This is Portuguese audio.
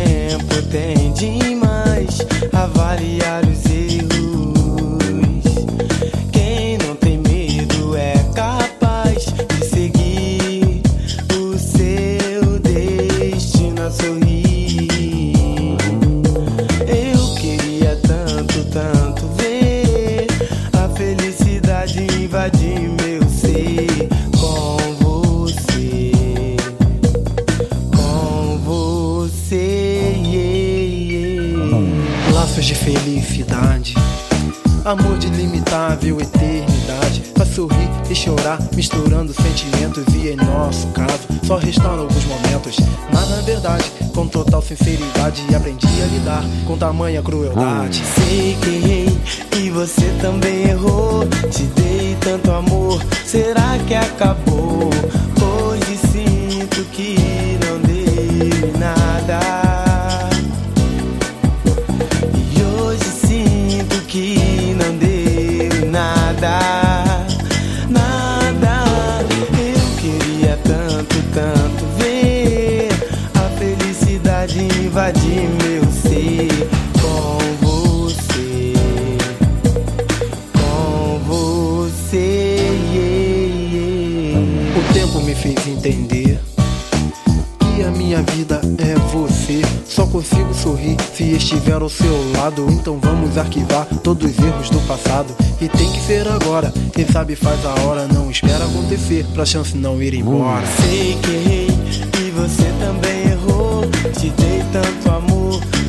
tempo tem demais avaliar os erros. Quem não tem medo é capaz de seguir o seu destino a sorrir. Eu queria tanto, tanto ver a felicidade invadir meu ser. Laços de felicidade, amor de ilimitável eternidade. Pra sorrir e chorar, misturando sentimentos. E em nosso caso, só restaram alguns momentos. Mas na verdade, com total sinceridade, aprendi a lidar com tamanha crueldade. Sei que errei e você também errou. Te dei tanto amor, será que acabou? Hoje sinto que não dei nada. Que não deu nada, nada. Eu queria tanto, tanto ver a felicidade invadir meu ser. Com você, com você. O tempo me fez entender que a minha vida é você. Só consigo sorrir se estiver ao seu lado. Então vamos arquivar todos os erros do passado. E tem que ser agora, quem sabe faz a hora. Não espera acontecer pra chance não ir embora. Sei que errei e você também errou. Te dei tanto amor,